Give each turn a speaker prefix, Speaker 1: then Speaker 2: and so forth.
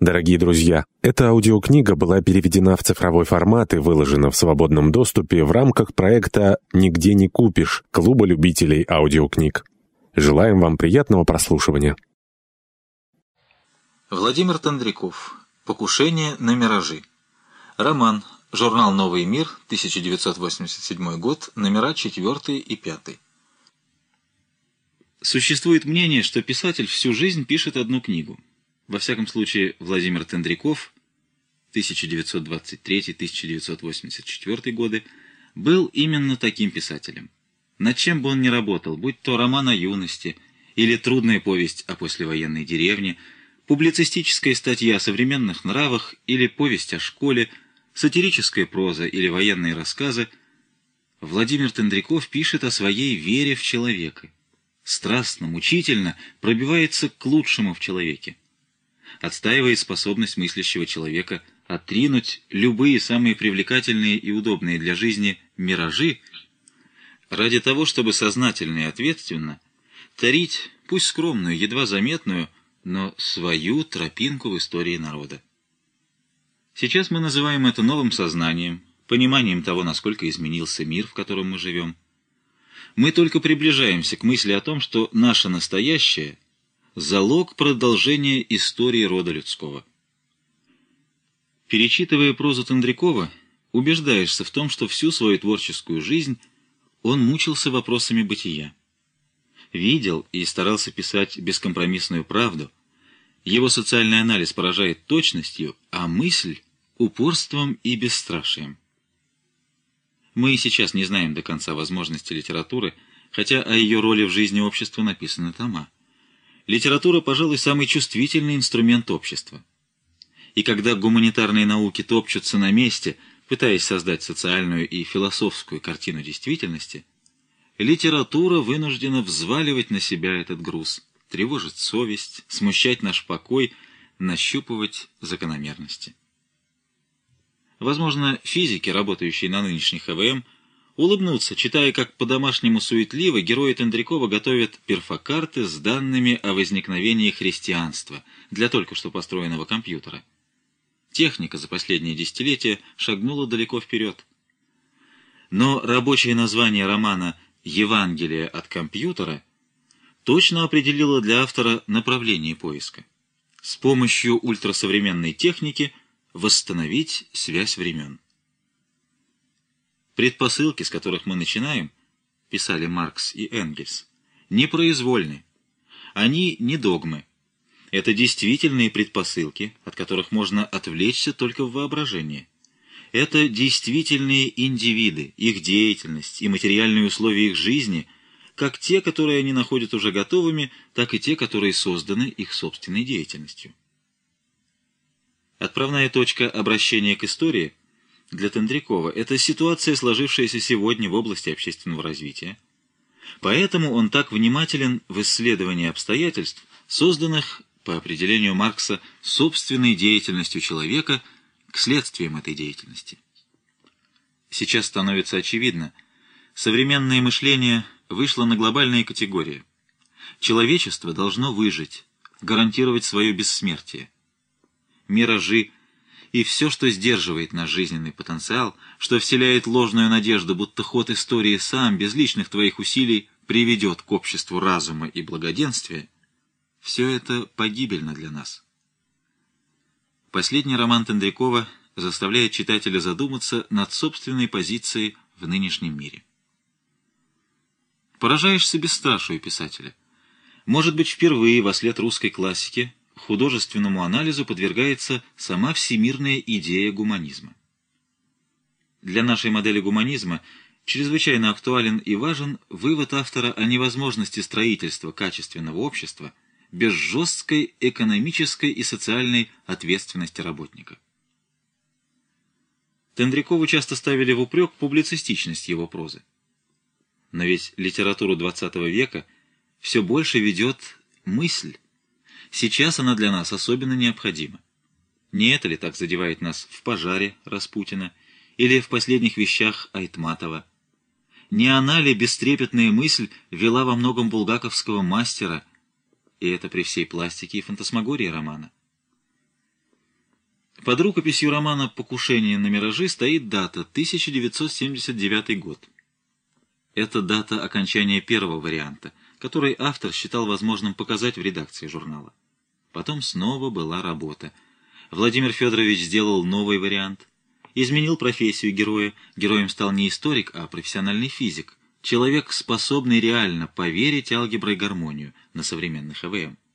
Speaker 1: Дорогие друзья, эта аудиокнига была переведена в цифровой формат и выложена в свободном доступе в рамках проекта «Нигде не купишь» Клуба любителей аудиокниг. Желаем вам приятного прослушивания.
Speaker 2: Владимир Тендряков. «Покушение на миражи». Роман. Журнал «Новый мир», 1987 год, номера 4 и 5. Существует мнение, что писатель всю жизнь пишет одну книгу. Во всяком случае, Владимир Тендряков, 1923-1984 годы, был именно таким писателем. Над чем бы он ни работал, будь то роман о юности, или трудная повесть о послевоенной деревне, публицистическая статья о современных нравах или повесть о школе, сатирическая проза или военные рассказы, Владимир Тендряков пишет о своей вере в человека. Страстно, мучительно пробивается к лучшему в человеке. Отстаивает способность мыслящего человека отринуть любые самые привлекательные и удобные для жизни миражи ради того, чтобы сознательно и ответственно тарить, пусть скромную, едва заметную, но свою тропинку в истории народа. Сейчас мы называем это новым сознанием, пониманием того, насколько изменился мир, в котором мы живем. Мы только приближаемся к мысли о том, что наше настоящее – залог продолжения истории рода людского. Перечитывая прозу Тендрякова, убеждаешься в том, что всю свою творческую жизнь он мучился вопросами бытия. Видел и старался писать бескомпромиссную правду. Его социальный анализ поражает точностью, а мысль – упорством и бесстрашием. Мы и сейчас не знаем до конца возможности литературы, хотя о ее роли в жизни общества написаны тома. Литература, пожалуй, самый чувствительный инструмент общества. И когда гуманитарные науки топчутся на месте, пытаясь создать социальную и философскую картину действительности, литература вынуждена взваливать на себя этот груз, тревожить совесть, смущать наш покой, нащупывать закономерности. Возможно, физики, работающие на нынешних ЭВМ, улыбнутся, читая, как по-домашнему суетливо герои Тендрякова готовят перфокарты с данными о возникновении христианства для только что построенного компьютера. Техника за последние десятилетия шагнула далеко вперед. Но рабочее название романа «Евангелие от компьютера» точно определило для автора направление поиска. С помощью ультрасовременной техники восстановить связь времен. Предпосылки, с которых мы начинаем, писали Маркс и Энгельс, непроизвольны. Они не догмы. Это действительные предпосылки, от которых можно отвлечься только в воображении. Это действительные индивиды, их деятельность и материальные условия их жизни, как те, которые они находят уже готовыми, так и те, которые созданы их собственной деятельностью. Отправная точка обращения к истории для Тендрякова – это ситуация, сложившаяся сегодня в области общественного развития. Поэтому он так внимателен в исследовании обстоятельств, созданных, по определению Маркса, собственной деятельностью человека к следствиям этой деятельности. Сейчас становится очевидно, современное мышление вышло на глобальные категории. Человечество должно выжить, гарантировать свое бессмертие. Миражи и все, что сдерживает наш жизненный потенциал, что вселяет ложную надежду, будто ход истории сам, без личных твоих усилий, приведет к обществу разума и благоденствия, все это погибельно для нас. Последний роман Тендрякова заставляет читателя задуматься над собственной позицией в нынешнем мире. Поражаешься бесстрашию писателя. Может быть, впервые вослед русской классики художественному анализу подвергается сама всемирная идея гуманизма. Для нашей модели гуманизма чрезвычайно актуален и важен вывод автора о невозможности строительства качественного общества без жесткой экономической и социальной ответственности работника. Тендрякову часто ставили в упрек публицистичность его прозы. Но ведь литературу XX века все больше ведет мысль. Сейчас она для нас особенно необходима. Не это ли так задевает нас в «Пожаре» Распутина или в «Последних вещах» Айтматова? Не она ли бестрепетная мысль вела во многом булгаковского мастера, и это при всей пластике и фантасмагории романа? Под рукописью романа «Покушение на миражи» стоит дата 1979 год. Это дата окончания первого варианта, который автор считал возможным показать в редакции журнала. Потом снова была работа. Владимир Федорович сделал новый вариант, изменил профессию героя. Героем стал не историк, а профессиональный физик. Человек, способный реально поверить алгеброй гармонию на современных ЭВМ.